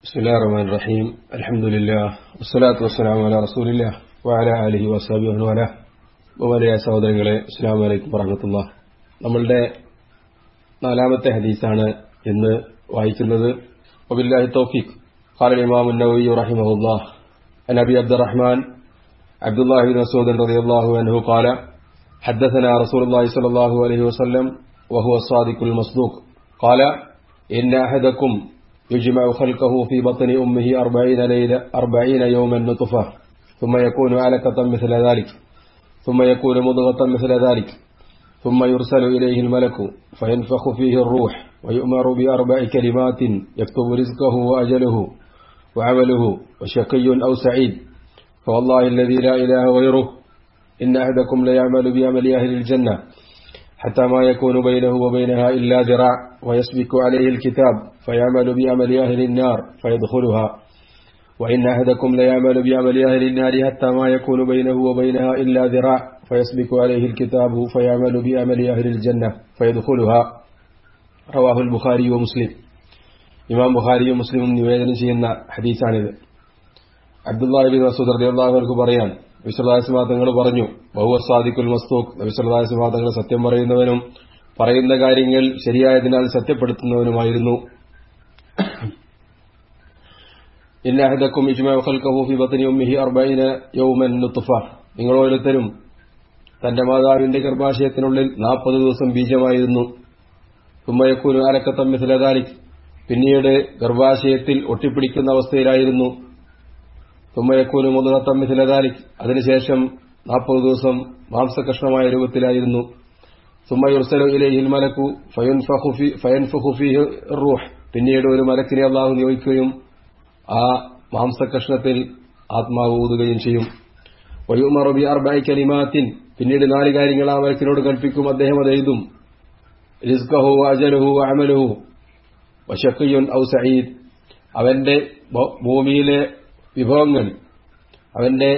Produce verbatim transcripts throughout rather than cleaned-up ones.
ബിസ്മില്ലാഹിർറഹ്മാനിർറഹീം. അൽഹംദുലില്ലാഹ് വസ്സലാത്തു വസ്സലാമു അലാ റസൂലില്ലാഹ് വഅലാ ആലിഹി വസഹ്ബിഹി വഅലാ. ബഹുമാനിയായ സഹോദരങ്ങളെ, അസ്സലാമു അലൈക്കും വറഹ്മത്തുള്ളാഹി. നമ്മളുടെ നാലാമത്തെ ഹദീസാണ് ഇന്ന് വായിക്കുന്നത്. വബില്ലാഹി തൗഫീഖ്. ഖാല ഇമാം അൻ-നവവി റഹിമഹുല്ലാഹ് അൻ അബി അബ്ദുറഹ്മാൻ അബ്ദുല്ലാഹി ബിൻ മസ്ഊദ് റളിയല്ലാഹു അൻഹു ഖാല ഹദ്ദസനാ റസൂലുള്ളാഹി സ്വല്ലല്ലാഹു അലൈഹി വസല്ലം വഹുവ الصادقുൽ മസ്ദൂഖ് ഖാല ഇന്ന അഹദകും يجمع خلقه في بطن أمه أربعين ليلة أربعين يوما نطفة ثم يكون علقة مثل ذلك ثم يكون مضغة مثل ذلك ثم يرسل إليه الملك فينفخ فيه الروح ويؤمر بأربع كلمات يكتب رزقه وأجله وعمله وشقي أو سعيد فوالله الذي لا إله غيره إن أحدكم ليعمل بعمل أهل الجنة حتى ما يكون بينه وبينها إلا ذراع ويسبق عليه الكتاب فيعمل بعمل أهل النار فيدخلها وإن أحدكم ليعمل بعمل أهل النار حتى ما يكون بينه وبينها إلا ذراع فيسبق عليه الكتاب فيعمل بعمل أهل الجنة فيدخلها. رواه البخاري ومسلم. ഇമാം ബുഖാരിയും മുസ്ലിമും നിവേദനം ചെയ്യുന്ന ഹദീസാണിത്. അബ്ദുല്ലാഹി ബിൻ മസ്ഊദ് റളിയല്ലാഹു അൻഹു പറയാൻ, നബി സല്ലല്ലാഹു അലൈഹി വസല്ലം തങ്ങൾ പറഞ്ഞു, വഹുവ സാദിഖുൽ മസ്ദൂഖ്, നബി സല്ലല്ലാഹു അലൈഹി വസല്ലം തങ്ങൾ സത്യം പറയുന്നവനും പറയുന്ന കാര്യങ്ങൾ ശരിയായതിനാൽ സത്യപ്പെടുത്തുന്നവനുമായിരുന്നു. ഇന്ന അഹദകും യജ്മഉ ഖൽഖഹു ഫീ ബത്നി ഉമ്മിഹി അർബഈന യൗമൻ നുത്ഫ, നിങ്ങൾ ഓരോരുത്തരും തന്റെ മാതാവിന്റെ ഗർഭാശയത്തിനുള്ളിൽ നാൽപ്പത് ദിവസം ബീജമായിരുന്നു. സുമ്മ യകൂനു അലഖത്തൻ മിസ്ല ദാലിക്, പിന്നീട് ഗർഭാശയത്തിൽ ഒട്ടിപ്പിടിക്കുന്ന അവസ്ഥയിലായിരുന്നു. സുമ്മ യകൂനു മുദ്ഗത്തൻ മിസ്ല ദാലിക്, അതിനുശേഷം നാൽപ്പത് ദിവസം മാംസകഷ്ണമായ രൂപത്തിലായിരുന്നു. സുമ്മ യുർസലു ഇലൈഹിൽ മലക്കു ഫയൻഫഖു ഫീ ഫയൻഫഖു ഫീഹി റൂഹ്, പിന്നീട് ഒരു മലക്കിനെ അല്ലാഹു നിയോഗിക്കുകയും ആ മാംസകഷ്ണത്തിൽ ആത്മാവ് ഊതുകയും ചെയ്യും. വയുമറു ബി അർബഇ കലിമാത്തിൻ, പിന്നീട് നാല് കാര്യങ്ങൾ ആ മലക്കിനോട് കൽപ്പിക്കും, അദ്ദേഹം അത് എഴുതും. റിസ്ഖഹു വഅജലുഹു വഅമലുഹു വശഖിയ്യുൻ ഔ സഈദ്, അവന്റെ ഭൂമിയിലെ വിഭവങ്ങൾ, അവന്റെ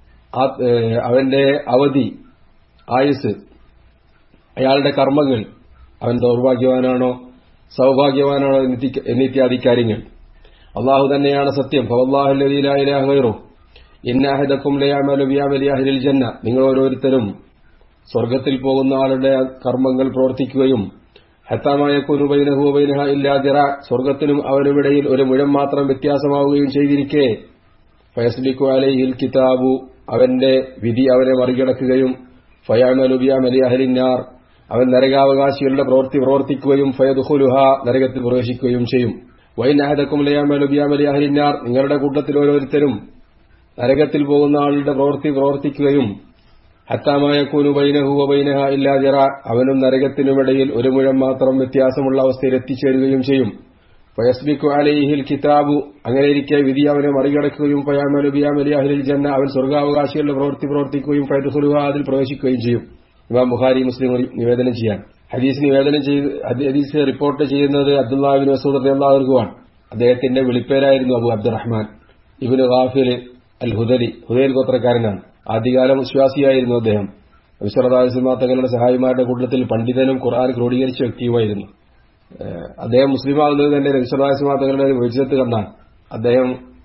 അവന്റെ അവധി, ആയുസ്, അയാളുടെ കർമ്മങ്ങൾ, അവൻ ദൗർഭാഗ്യവാനാണോ സൗഭാഗ്യവാനാണോ എന്നിത്യാദി കാര്യങ്ങൾ. അള്ളാഹു തന്നെയാണ് സത്യം. ഫവല്ലാഹു അല്ലദീ ലാ ഇലാഹ ഗൈറുഹു ഇന്ന അഹദകും ലയഅമലു ബിഅമലി അഹ്ലിൽ ജന്ന, നിങ്ങൾ ഓരോരുത്തരും സ്വർഗ്ഗത്തിൽ പോകുന്ന ആളുടെ കർമ്മങ്ങൾ പ്രവർത്തിക്കുകയും ഹത്താ മാ യകൂനു ബൈനഹു വബൈനഹാ ഇല്ലാ ദിറാ, സ്വർഗ്ഗത്തിനും അവനുമിടയിൽ ഒരു മുഴം മാത്രം വ്യത്യാസമാവുകയും ചെയ്തിരിക്കെ ഫയസ്ബിഖു അലൈഹിൽ കിതാബു, അവന്റെ വിധി അവനെ മറികടക്കുകയും ഫയഅമലു ബിഅമലി അഹ്ലിൻ നാർ, അവൻ നരകാവകാശികളുടെ പ്രവൃത്തി പ്രവർത്തിക്കുകയും ഫയദ്ഖുലുഹാ, നരകത്തിൽ പ്രവേശിക്കുകയും ചെയ്യും. വഇൻ അഹദകും ലയഅമലു ബിഅമലി അഹ്ലിൻ നാർ, നിങ്ങളുടെ കൂട്ടത്തിൽ ഓരോരുത്തരും നരകത്തിൽ പോകുന്ന ആളുടെ പ്രവൃത്തി പ്രവർത്തിക്കുകയും ഹത്താ മാ യകൂനു ബൈനഹു വബൈനഹാ ഇല്ലാ ദിറാ, അവനും നരകത്തിനുമിടയിൽ ഒരു മുഴം മാത്രം വ്യത്യാസമുള്ള അവസ്ഥയിൽ എത്തിച്ചേരുകയും ചെയ്യും. ഫയസ്ബിഖു അലൈഹിൽ കിതാബു, അങ്ങനെയിരിക്കെ വിധി അവനെ മറികടക്കുകയും ഫയഅമലു ബിഅമലി അഹ്ലിൽ ജന്ന, അവൻ സ്വർഗ്ഗാവകാശികളുടെ പ്രവൃത്തി പ്രവർത്തിക്കുകയും ഫയദ്ഖുലുഹാ, അതിൽ പ്രവേശിക്കുകയും ചെയ്യും. ഇമാം ബുഖാരി മുസ്ലിം നിവേദനം ചെയ്യാൻ. ഹദീസ് നിവേദനം ചെയ്ത് ഹദീസ് റിപ്പോർട്ട് ചെയ്യുന്നത് അബ്ദുല്ലാഹി ബിൻ മസ്ഊദ് റളിയല്ലാഹു അൻഹു ആണ്. അദ്ദേഹത്തിന്റെ വിളിപ്പേരായിരുന്നു അബു അബ്ദുറഹ്മാൻ ഇബ്നു ഗാഫിൽ അൽ ഹുദലി, ഹുദൈൽ ഗോത്രക്കാരനാണ്. ആദ്യകാലം വിശ്വാസിയായിരുന്നു അദ്ദേഹം. നബി സല്ലല്ലാഹു അലൈഹി വസല്ലം തങ്ങളുടെ സഹായിമാരുടെ കൂട്ടത്തിൽ പണ്ഡിതനും ഖുർആൻ ക്രോഡീകരിച്ച വ്യക്തിയുമായിരുന്നു. അദ്ദേഹം മുസ്ലിമാകുന്നത് തന്നെ നബി സല്ലല്ലാഹു അലൈഹി വസല്ലം തങ്ങളുടെ വിജയത്ത് കണ്ടാണ്. അദ്ദേഹം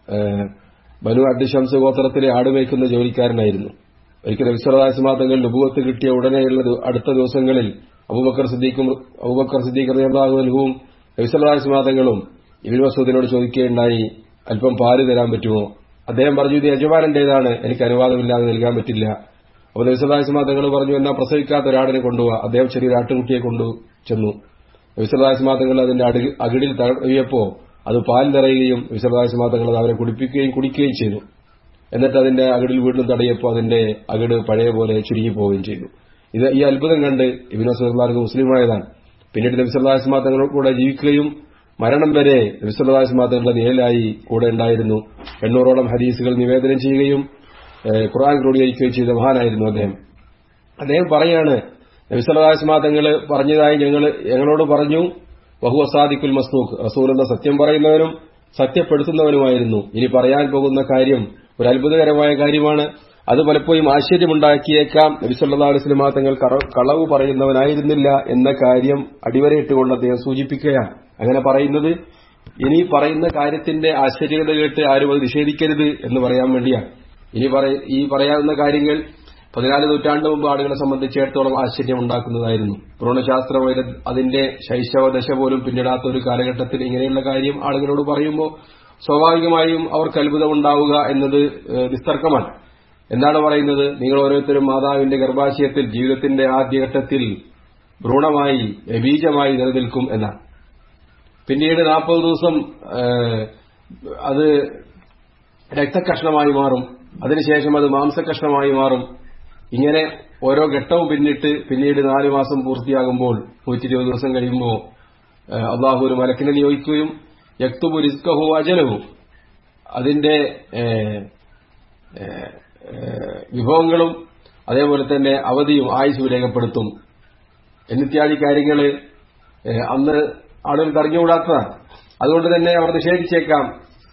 ബനു അബ്ദു ശംസ് ഗോത്രത്തിലെ ആടുമേയ്ക്കുന്ന ജോലിക്കാരനായിരുന്നു. ഒരിക്കൽ നബി സല്ലല്ലാഹു അലൈഹി വസല്ലം തങ്ങൾ നുബുവത്ത് കിട്ടിയ ഉടനെയുള്ള അടുത്ത ദിവസങ്ങളിൽ അബൂബക്കർ സിദ്ദീഖും അബൂബക്കർ സിദ്ദീഖ് റളിയല്ലാഹു അൻഹുവും നബി സല്ലല്ലാഹു അലൈഹി വസല്ലം തങ്ങളും ഇബ്നു മസ്ഊദിനോട് ചോദിക്കുകയുണ്ടായി, അല്പം പാല് തരാൻ പറ്റുമോ? അദ്ദേഹം പറഞ്ഞു, ഇത് യജമാനന്റേതാണ്, എനിക്ക് അനുവാദമില്ലാതെ നൽകാൻ പറ്റില്ല. അപ്പോൾ നബി സല്ലല്ലാഹു അലൈഹി വസല്ലം തങ്ങൾ പറഞ്ഞു, എന്നാ പ്രസവിക്കാത്ത ഒരാടിനെ കൊണ്ടുപോവാ. അദ്ദേഹം ചെറിയൊരു ആട്ടുകുട്ടിയെ കൊണ്ടു ചെന്നു. നബി സല്ലല്ലാഹു അലൈഹി വസല്ലം തങ്ങൾ അതിന്റെ അകിടിൽ തടവിയപ്പോ അത് പാൽ നിറയുകയും നബി സല്ലല്ലാഹു അലൈഹി വസല്ലം തങ്ങൾ അവരെ കുടിപ്പിക്കുകയും കുടിക്കുകയും ചെയ്തു. എന്നിട്ട് അതിന്റെ അകിടിൽ വീണ്ടും തടയപ്പോൾ അതിന്റെ അകിട് പഴയ പോലെ ചുരുങ്ങിപ്പോവുകയും ചെയ്തു. ഇത് ഈ അത്ഭുതം കണ്ട് ഇബ്നു മസ്ഊദ് റളിയല്ലാഹു മുസ്ലിമായതാണ്. പിന്നീട് നബി സല്ലല്ലാഹു അലൈഹി വസല്ലം തങ്ങളുടെ കൂടെ ജീവിക്കുകയും മരണം വരെ നബി സല്ലല്ലാഹു അലൈഹി വസല്ലം തങ്ങളുടെ നിഴലായി കൂടെ ഉണ്ടായിരുന്നു. എണ്ണൂറോളം ഹദീസുകൾ നിവേദനം ചെയ്യുകയും ഖുർആൻ ക്രോഡീകരിക്കുകയും ചെയ്ത മഹാനായിരുന്നു അദ്ദേഹം. അദ്ദേഹം പറയാണ്, നബി സല്ലല്ലാഹു അലൈഹി വസല്ലം തങ്ങൾ പറഞ്ഞതായി ഞങ്ങൾ ഞങ്ങളോട് പറഞ്ഞു, വഹുവ സാദിഖുൽ മസ്ദൂഖ്, റസൂലുള്ള സത്യം പറയുന്നവനും സത്യപ്പെടുത്തുന്നവനുമായിരുന്നു. ഇനി പറയാൻ പോകുന്ന കാര്യം ഒരു അത്ഭുതകരമായ കാര്യമാണ്. അത് പലപ്പോഴും ആശ്ചര്യമുണ്ടാക്കിയേക്കാം. നബി സല്ലല്ലാഹു അലൈഹി വസല്ലം തങ്ങൾ കളവ് പറയുന്നവനായിരുന്നില്ല എന്ന കാര്യം അടിവരയിട്ടുകൊണ്ട് അദ്ദേഹം സൂചിപ്പിക്കുകയാണ്. അങ്ങനെ പറയുന്നത് ഇനി പറയുന്ന കാര്യത്തിന്റെ ആശ്ചര്യത കേട്ട് ആരും അത് നിഷേധിക്കരുത് എന്ന് പറയാൻ വേണ്ടിയാണ്. ഇനി ഈ പറയാവുന്ന കാര്യങ്ങൾ പതിനാല് നൂറ്റാണ്ട് മുമ്പ് ആളുകളെ സംബന്ധിച്ചിടത്തോളം ആശ്ചര്യം ഉണ്ടാക്കുന്നതായിരുന്നു. ഭ്രൂണശാസ്ത്രം അതിന്റെ ശൈശവദശ പോലും പിന്നിടാത്ത ഒരു കാലഘട്ടത്തിൽ ഇങ്ങനെയുള്ള കാര്യം ആളുകളോട് പറയുമ്പോൾ സ്വാഭാവികമായും അവർക്ക് അത്ഭുതം ഉണ്ടാവുക എന്നത് നിസ്തർക്കമാണ്. എന്താണ് പറയുന്നത്? നിങ്ങൾ ഓരോരുത്തരും മാതാവിന്റെ ഗർഭാശയത്തിൽ ജീവിതത്തിന്റെ ആദ്യഘട്ടത്തിൽ ഭ്രൂണമായി ബീജമായി നിലനിൽക്കും എന്നാണ്. പിന്നീട് നാൽപ്പത് ദിവസം അത് രക്തകഷ്ണമായി മാറും, അതിനുശേഷം അത് മാംസകഷ്ണമായി മാറും. ഇങ്ങനെ ഓരോ ഘട്ടവും പിന്നിട്ട് പിന്നീട് നാലു മാസം പൂർത്തിയാകുമ്പോൾ നൂറ്റി ഇരുപത് ദിവസം കഴിയുമ്പോൾ അള്ളാഹു ഒരു മലക്കിനെ നിയോഗിക്കുകയും യക്തുബു റിസ്കഹു അജലഹു അതിന്റെ വിഭവങ്ങളും അതേപോലെ തന്നെ അവധിയും ആയുസ്സും രേഖപ്പെടുത്തും എന്നിത്യാദി കാര്യങ്ങൾ അന്ന് ആളുകൾക്ക് അറിഞ്ഞുകൂടാത്തതാണ്. അതുകൊണ്ട് തന്നെ അവർ നിഷേധിച്ചേക്കാം.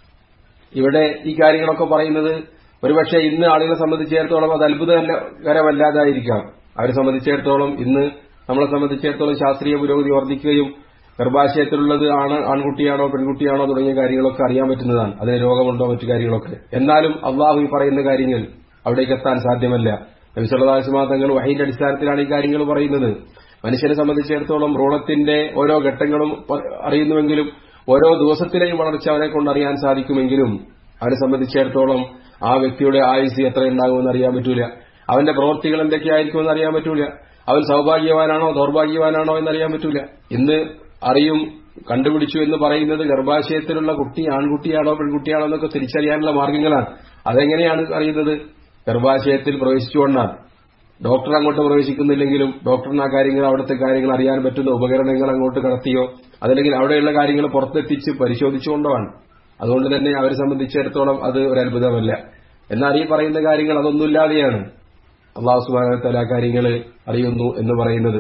ഇവിടെ ഈ കാര്യങ്ങളൊക്കെ പറയുന്നത് ഒരുപക്ഷെ ഇന്ന് ആളുകളെ സംബന്ധിച്ചിടത്തോളം അത് അത്ഭുതകരമല്ലാതായിരിക്കാം. അവരെ സംബന്ധിച്ചിടത്തോളം ഇന്ന് നമ്മളെ സംബന്ധിച്ചിടത്തോളം ശാസ്ത്രീയ പുരോഗതി വർദ്ധിക്കുകയും ഗർഭാശയത്തിലുള്ളത് ആണ് ആൺകുട്ടിയാണോ പെൺകുട്ടിയാണോ തുടങ്ങിയ കാര്യങ്ങളൊക്കെ അറിയാൻ പറ്റുന്നതാണ്. അതിന് രോഗമുണ്ടോ മറ്റു കാര്യങ്ങളൊക്കെ. എന്നാലും അള്ളാഹു ഈ പറയുന്ന കാര്യങ്ങൾ അവിടേക്ക് എത്താൻ സാധ്യമല്ല. നബി സല്ലല്ലാഹു അലൈഹി വസല്ലം തങ്ങൾ വഹയിന്റെ അടിസ്ഥാനത്തിലാണ് ഈ കാര്യങ്ങൾ പറയുന്നത്. മനുഷ്യനെ സംബന്ധിച്ചിടത്തോളം ഭ്രൂണത്തിന്റെ ഓരോ ഘട്ടങ്ങളും അറിയുന്നുവെങ്കിലും ഓരോ ദിവസത്തിലെയും വളർച്ച അവരെ കൊണ്ട് അറിയാൻ സാധിക്കുമെങ്കിലും അവനെ സംബന്ധിച്ചിടത്തോളം ആ വ്യക്തിയുടെ ആയുസ് എത്ര ഉണ്ടാകുമെന്ന് അറിയാൻ പറ്റൂല. അവന്റെ പ്രവൃത്തികൾ എന്തൊക്കെയായിരിക്കുമെന്ന് അറിയാൻ പറ്റൂല. അവൻ സൌഭാഗ്യവാനാണോ ദൌർഭാഗ്യവാനാണോ എന്നറിയാൻ പറ്റൂല. ഇന്ന് അറിയും കണ്ടുപിടിച്ചു എന്ന് പറയുന്നത് ഗർഭാശയത്തിലുള്ള കുട്ടി ആൺകുട്ടിയാണോ പെൺകുട്ടിയാണോ എന്നൊക്കെ തിരിച്ചറിയാനുള്ള മാർഗ്ഗങ്ങളാണ്. അതെങ്ങനെയാണ് അറിയുന്നത്? ഗർഭാശയത്തിൽ പ്രവേശിച്ചുകൊണ്ടാണ്. ഡോക്ടർ അങ്ങോട്ട് പ്രവേശിക്കുന്നില്ലെങ്കിലും ഡോക്ടറിന് ആ കാര്യങ്ങൾ അവിടുത്തെ കാര്യങ്ങൾ അറിയാൻ പറ്റുന്ന ഉപകരണങ്ങൾ അങ്ങോട്ട് കടത്തിയോ അതല്ലെങ്കിൽ അവിടെയുള്ള കാര്യങ്ങൾ പുറത്തെത്തിച്ച് പരിശോധിച്ചുകൊണ്ടോ ആണ്. അതുകൊണ്ട് തന്നെ അവരെ സംബന്ധിച്ചിടത്തോളം അത് ഒരു അത്ഭുതമല്ല. എന്നാൽ ഈ പറയുന്ന കാര്യങ്ങൾ അതൊന്നുമില്ലാതെയാണ് അള്ളാഹു സുബ്ഹാനഹു വ തആല കാര്യങ്ങൾ അറിയുന്നു എന്ന് പറയുന്നത്.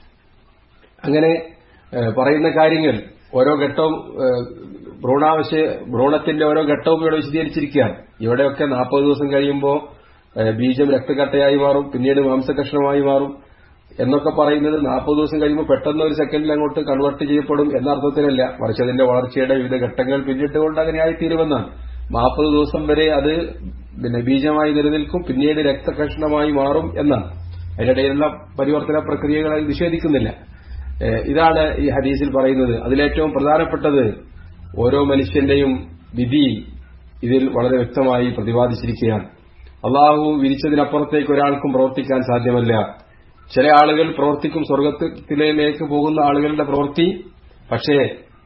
അങ്ങനെ പറയുന്ന കാര്യങ്ങൾ ഓരോ ഘട്ടവും ഭ്രൂണാവശ്യ ഭ്രൂണത്തിന്റെ ഓരോ ഘട്ടവും ഇവിടെ വിശദീകരിച്ചിരിക്കുകയാണ്. ഇവിടെയൊക്കെ നാൽപ്പത് ദിവസം കഴിയുമ്പോൾ ബീജം രക്തക്കട്ടയായി മാറും, പിന്നീട് മാംസകഷ്ണമായി മാറും എന്നൊക്കെ പറയുന്നത് നാൽപ്പത് ദിവസം കഴിയുമ്പോൾ പെട്ടെന്ന് ഒരു സെക്കൻഡിൽ അങ്ങോട്ട് കൺവേർട്ട് ചെയ്യപ്പെടും എന്ന അർത്ഥത്തിലല്ല, മറിച്ച് അതിന്റെ വളർച്ചയുടെ വിവിധ ഘട്ടങ്ങൾ പിന്നിട്ടുകൊണ്ട് അങ്ങനെ ആയിത്തീരുമെന്നാണ്. നാൽപ്പത് ദിവസം വരെ അത് പിന്നെ ബീജമായി നിലനിൽക്കും, പിന്നീട് രക്തകഷ്ണമായി മാറും എന്നാണ്. അതിനിടയിലുള്ള പരിവർത്തന പ്രക്രിയകളെ നിഷേധിക്കുന്നില്ല. ഇതാണ് ഈ ഹദീസിൽ പറയുന്നത്. അതിലേറ്റവും പ്രധാനപ്പെട്ടത് ഓരോ മനുഷ്യന്റെയും വിധി ഇതിൽ വളരെ വ്യക്തമായി പ്രതിപാദിച്ചിരിക്കുകയാണ്. അള്ളാഹു വിരിച്ചതിനപ്പുറത്തേക്ക് ഒരാൾക്കും പ്രവർത്തിക്കാൻ സാധ്യമല്ല. ചില ആളുകൾ പ്രവർത്തിക്കും സ്വർഗത്തിലേക്ക് പോകുന്ന ആളുകളുടെ പ്രവൃത്തി, പക്ഷേ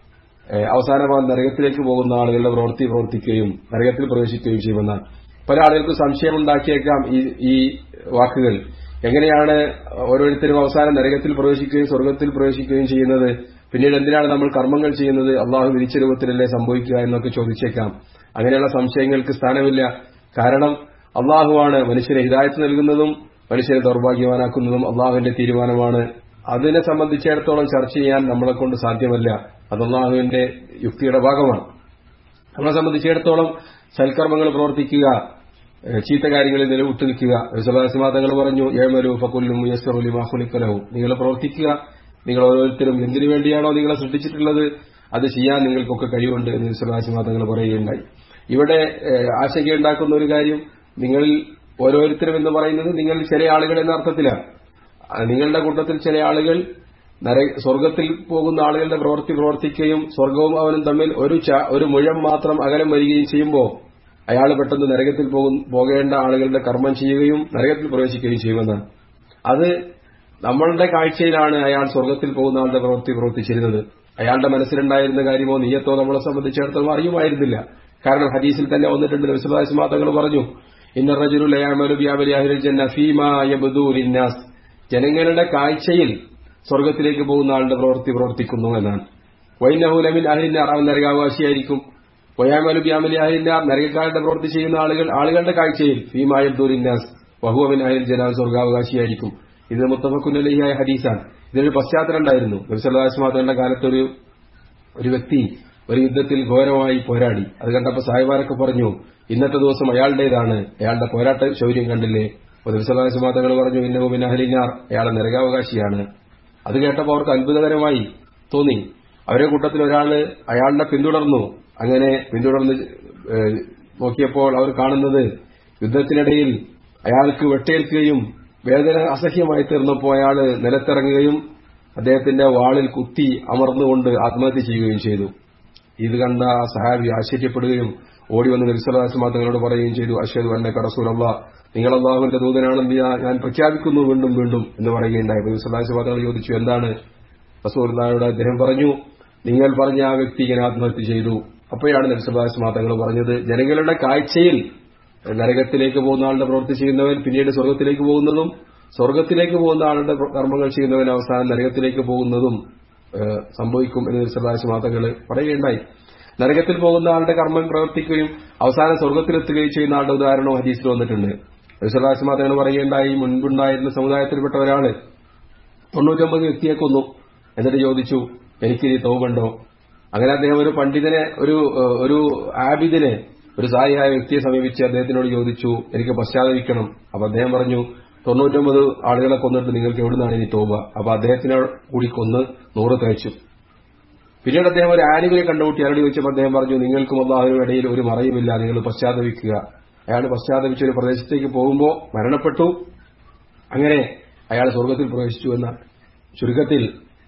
അവസാനമായി നരകത്തിലേക്ക് പോകുന്ന ആളുകളുടെ പ്രവൃത്തി പ്രവർത്തിക്കുകയും നരകത്തിൽ പ്രവേശിക്കുകയും ചെയ്യുമെന്നാണ്. പല ആളുകൾക്കും സംശയമുണ്ടാക്കിയേക്കാം ഈ ഈ വാക്കുകൾ. എങ്ങനെയാണ് ഓരോരുത്തരും അവസാനം നരകത്തിൽ പ്രവേശിക്കുകയും സ്വർഗത്തിൽ പ്രവേശിക്കുകയും ചെയ്യുന്നത്? പിന്നീട് എന്തിനാണ് നമ്മൾ കർമ്മങ്ങൾ ചെയ്യുന്നത്? അള്ളാഹു വിരിച്ച രൂപത്തിലല്ലേ സംഭവിക്കുക എന്നൊക്കെ ചോദിച്ചേക്കാം. അങ്ങനെയുള്ള സംശയങ്ങൾക്ക് സ്ഥാനമില്ല. കാരണം അള്ളാഹുവാണ് മനുഷ്യനെ ഹിദായത്ത് നൽകുന്നതും മനുഷ്യനെ ദൗർഭാഗ്യവാനാക്കുന്നതും അള്ളാഹുവിന്റെ തീരുമാനമാണ്. അതിനെ സംബന്ധിച്ചിടത്തോളം ചർച്ച ചെയ്യാൻ നമ്മളെ കൊണ്ട് സാധ്യമല്ല. അത് അള്ളാഹുവിന്റെ യുക്തിയുടെ ഭാഗമാണ്. നമ്മളെ സംബന്ധിച്ചിടത്തോളം സൽക്കർമ്മങ്ങൾ പ്രവർത്തിക്കുക, ചീത്ത കാര്യങ്ങളിൽ നിലവിട്ട് നിൽക്കുക. തങ്ങൾ പറഞ്ഞു യഅ്മലു ഫകുല്ലും യസ്റു ലിമാ ഖുലിഖ ലഹു. നിങ്ങൾ പ്രവർത്തിക്കുക, നിങ്ങൾ ഓരോരുത്തരും എന്തിനു വേണ്ടിയാണോ നിങ്ങളെ സൃഷ്ടിച്ചിട്ടുള്ളത് അത് ചെയ്യാൻ നിങ്ങൾക്കൊക്കെ കഴിവുണ്ട് എന്ന് തങ്ങൾ പറയുകയുണ്ടായി. ഇവിടെ ആശങ്കയുണ്ടാക്കുന്ന ഒരു കാര്യം, നിങ്ങളിൽ ഓരോരുത്തരും എന്ന് പറയുന്നത് നിങ്ങൾ ചില ആളുകൾ എന്ന അർത്ഥത്തിലാണ്. നിങ്ങളുടെ കൂട്ടത്തിൽ ചില ആളുകൾ സ്വർഗത്തിൽ പോകുന്ന ആളുകളുടെ പ്രവൃത്തി പ്രവർത്തിക്കുകയും സ്വർഗവും അവനും തമ്മിൽ ഒരു ഒരു മുഴം മാത്രം അകലം വരികയും ചെയ്യുമ്പോൾ അയാൾ പെട്ടെന്ന് നരകത്തിൽ പോകേണ്ട ആളുകളുടെ കർമ്മം ചെയ്യുകയും നരകത്തിൽ പ്രവേശിക്കുകയും ചെയ്യുമെന്നാണ്. അത് നമ്മളുടെ കാഴ്ചയിലാണ് അയാൾ സ്വർഗത്തിൽ പോകുന്ന ആളുടെ പ്രവൃത്തി പ്രവർത്തിച്ചിരുന്നത്. അയാളുടെ മനസ്സിലുണ്ടായിരുന്ന കാര്യമോ നീയത്തോ നമ്മളെ സംബന്ധിച്ചിടത്തോളം അറിയുമായിരുന്നില്ല. കാരണം ഹദീസിൽ തന്നെ വന്നിട്ടുണ്ട്, നബി സല്ലല്ലാഹു അലൈഹി വസല്ലം തങ്ങൾ പറഞ്ഞു ഇന്ന റജുലു ലയഅമലു ബിഅമലി അഹ്ലിൽ ജന്ന ഫീമാ യബ്ദു ലിന്നാസ്. ജനങ്ങളുടെ കാഴ്ചയിൽ സ്വർഗത്തിലേക്ക് പോകുന്ന ആളുടെ പ്രവൃത്തി പ്രവർത്തിക്കുന്നു എന്നാണ്. വൈനഹു ലമിൻ അഹ്ലിൻ നാർ, അവൻ നരകാവാസിയായിരിക്കും. വയഅമലു ബിഅമലി അഹ്ലിൻ നാർ, നരകക്കാരുടെ പ്രവൃത്തി ചെയ്യുന്ന ആളുകൾ ആളുകളുടെ കാഴ്ചയിൽ ഫീമാ യബ്ദു ലിന്നാസ് വഹുവ മിൻ അഹ്ലിൽ ജന്ന, സ്വർഗാവകാശിയായിരിക്കും. ഇത് മുത്തഫഖുൻ അലൈഹിയായ ഹദീസാണ്. ഇതിനൊരു പശ്ചാത്തലം ഉണ്ടായിരുന്നു. നബി സല്ലല്ലാഹു അലൈഹി വസല്ലം തങ്ങളുടെ കാലത്തൊരു ഒരു വ്യക്തി ഒരു യുദ്ധത്തിൽ ഘോരമായി പോരാടി. അത് കണ്ടപ്പോൾ സാഹിബാരൊക്കെ പറഞ്ഞു ഇന്നത്തെ ദിവസം അയാളുടേതാണ്, അയാളുടെ പോരാട്ട ശൗര്യം കണ്ടില്ലേ? നബി സല്ലല്ലാഹു അലൈഹി വസല്ലം തങ്ങൾ പറഞ്ഞു ഇന്നഹു മിൻ അഹ്ലിൻ നാർ, അയാൾ നരകാവകാശിയാണ്. അത് കേട്ടപ്പോൾ അവർക്ക് അത്ഭുതകരമായി തോന്നി. അവരുടെ കൂട്ടത്തിൽ ഒരാള് അയാളുടെ പിന്തുടർന്നു. അങ്ങനെ പിന്തുടർന്ന് നോക്കിയപ്പോൾ അവർ കാണുന്നത് യുദ്ധത്തിനിടയിൽ അയാൾക്ക് വെട്ടേൽക്കുകയും വേദന അസഹ്യമായി തീർന്നപ്പോൾ അയാൾ നിലത്തിറങ്ങുകയും അദ്ദേഹത്തിന്റെ വാളിൽ കുത്തി അമർന്നുകൊണ്ട് ആത്മഹത്യ ചെയ്യുകയും ചെയ്തു. ഇത് കണ്ട സഹാബി ആശ്ചര്യപ്പെടുകയും ഓടി വന്ന് നബി സല്ലല്ലാഹു അലൈഹി വസല്ലം തങ്ങളോട് പറയുകയും ചെയ്തു, അശ്ഹദു അന്നക റസൂലുള്ളാഹ്, നിങ്ങൾ അല്ലാഹുവിന്റെ ദൂതനാണെന്ന് ഞാൻ പ്രഖ്യാപിക്കുന്നു വീണ്ടും വീണ്ടും എന്ന് പറയുകയുണ്ടായി. നബി സല്ലല്ലാഹു അലൈഹി വസല്ലം ചോദിച്ചു, എന്താണ് റസൂലുള്ളാഹിയോട്? അദ്ദേഹം പറഞ്ഞു, നിങ്ങൾ പറഞ്ഞ ആ വ്യക്തി ഇങ്ങനെ ആത്മഹത്യ ചെയ്തു. അപ്പോഴാണ് നബി സല്ലല്ലാഹു അലൈഹി വസല്ലം തങ്ങൾ പറഞ്ഞത്, ജനങ്ങളുടെ കാഴ്ചയിൽ നരകത്തിലേക്ക് പോകുന്ന ആളുടെ പ്രവൃത്തി ചെയ്യുന്നവൻ പിന്നീട് സ്വർഗത്തിലേക്ക് പോകുന്നതും സ്വർഗത്തിലേക്ക് പോകുന്ന ആളുടെ കർമ്മങ്ങൾ ചെയ്യുന്നവൻ അവസാനം നരകത്തിലേക്ക് പോകുന്നതും സംഭവിക്കും എന്ന് നബി സല്ലല്ലാഹു അലൈഹി വസല്ലം തങ്ങൾ പറയുകയുണ്ടായി. നരകത്തിൽ പോകുന്ന ആളുടെ കർമ്മം പ്രവർത്തിക്കുകയും അവസാനം സ്വർഗത്തിലെത്തുകയും ചെയ്യുന്ന ആളുടെ ഉദാഹരണവും ഹദീസിൽ വന്നിട്ടുണ്ട്. നബി സല്ലല്ലാഹു അലൈഹി വസല്ലം തങ്ങൾ പറയുകയുണ്ടായി, മുൻപുണ്ടായിരുന്ന സമുദായത്തിൽപ്പെട്ട ഒരാള് തൊണ്ണൂറ്റൊമ്പത് വ്യക്തിയെ കൊന്നു. എന്നിട്ട് ചോദിച്ചു, എനിക്കിനി തൗബുണ്ടോ? അങ്ങനെ അദ്ദേഹം ഒരു പണ്ഡിതനെ, ഒരു ഒരു ആബിദിനെ, ഒരു സായിയായ വ്യക്തിയെ സമീപിച്ച് അദ്ദേഹത്തിനോട് ചോദിച്ചു, എനിക്ക് പശ്ചാത്തപിക്കണം. അപ്പൊ അദ്ദേഹം പറഞ്ഞു, തൊണ്ണൂറ്റൊമ്പത് ആളുകളെ കൊന്നിട്ട് നിങ്ങൾക്ക് എവിടുന്നാണ് ഇനി തൗബ? അപ്പൊ അദ്ദേഹത്തിനെ കൂടി കൊന്ന് നൂറ് തയ്ച്ചു. പിന്നീട് അദ്ദേഹം ഒരു ആലിമിനെ കണ്ടുമുട്ടി. അയാളോട് ചോദിച്ചപ്പോൾ അദ്ദേഹം പറഞ്ഞു, നിങ്ങൾക്കും അല്ലാഹുവിനും ഇടയിൽ ഒരു മറയുമില്ല, നിങ്ങൾ പശ്ചാത്തപിക്കുക. അയാൾ പശ്ചാത്തപിച്ച ഒരു പ്രദേശത്തേക്ക് പോകുമ്പോൾ മരണപ്പെട്ടു. അങ്ങനെ അയാൾ സ്വർഗത്തിൽ പ്രവേശിച്ചു എന്ന ചുരുക്കത്തിൽ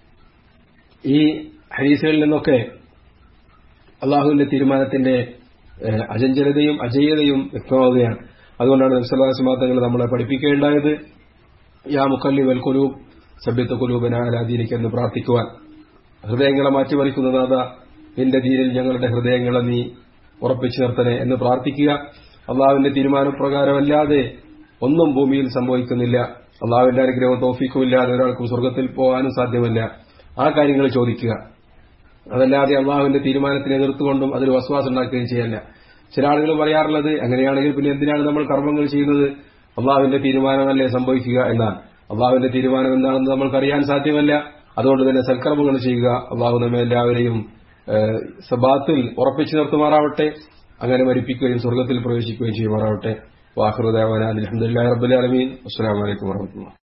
ഈ ഹദീസുകളിൽ നിന്നൊക്കെ അല്ലാഹുവിന്റെ തീരുമാനത്തിന്റെ അചഞ്ചലതയും അജയ്യതയും വ്യക്തമാവുകയാണ്. അതുകൊണ്ടാണ് നബി സല്ലല്ലാഹു അലൈഹി വസല്ലം തങ്ങൾ നമ്മളെ പഠിപ്പിക്കുകയുണ്ടായത്, യാ മുഖല്ലിബൽ ഖുലൂബ് സബ്ബിത് ഖുലൂബനാ അലാ ദീനിക എന്ന് പ്രാർത്ഥിക്കുവാൻ. ഹൃദയങ്ങളെ മാറ്റിമറിക്കുന്നതാ, നിന്റെ ദീനിൽ ഞങ്ങളുടെ ഹൃദയങ്ങളെ നീ ഉറപ്പിച്ചു നിർത്തണേ എന്ന് പ്രാർത്ഥിക്കുക. അള്ളാഹുവിന്റെ തീരുമാനപ്രകാരമല്ലാതെ ഒന്നും ഭൂമിയിൽ സംഭവിക്കുന്നില്ല. അള്ളാഹുവിന്റെ അനുഗ്രഹവും തൗഫീഖും ഇല്ലാതെ ഒരാൾക്കും സ്വർഗത്തിൽ പോകാനും സാധ്യമല്ല. ആ കാര്യങ്ങൾ ചോദിക്കുക. അതല്ലാതെ അള്ളാഹുവിന്റെ തീരുമാനത്തിനെ എതിർത്തുകൊണ്ടും അതിൽ വസ്വാസം ഉണ്ടാക്കുകയും ചെയ്യല്ല. ചില ആളുകൾ പറയാറുള്ളത്, അങ്ങനെയാണെങ്കിൽ പിന്നെ എന്തിനാണ് നമ്മൾ കർമ്മങ്ങൾ ചെയ്യുന്നത്? അള്ളാഹുവിന്റെ തീരുമാനമല്ലേ സംഭവിക്കുക എന്നാണ്. അള്ളാഹുവിന്റെ തീരുമാനം എന്താണെന്ന് നമ്മൾക്കറിയാൻ സാധ്യമല്ല. അതുകൊണ്ട് തന്നെ സൽക്കർമ്മങ്ങൾ ചെയ്യുക. അള്ളാഹു നമ്മെ എല്ലാവരെയും സബാത്തിൽ ഉറപ്പിച്ചു നിർത്തുമാറാവട്ടെ, അങ്ങനെ മരിപ്പിക്കുകയും സ്വർഗത്തിൽ പ്രവേശിക്കുകയും ചെയ്യുമാറാവട്ടെ. വാഖിറു ദഅവാനാ അൽഹംദുലില്ലാഹി റബ്ബിൽ ആലമീൻ. അസ്സലാമു അലൈക്കും വറഹ്മത്തുള്ളാഹി.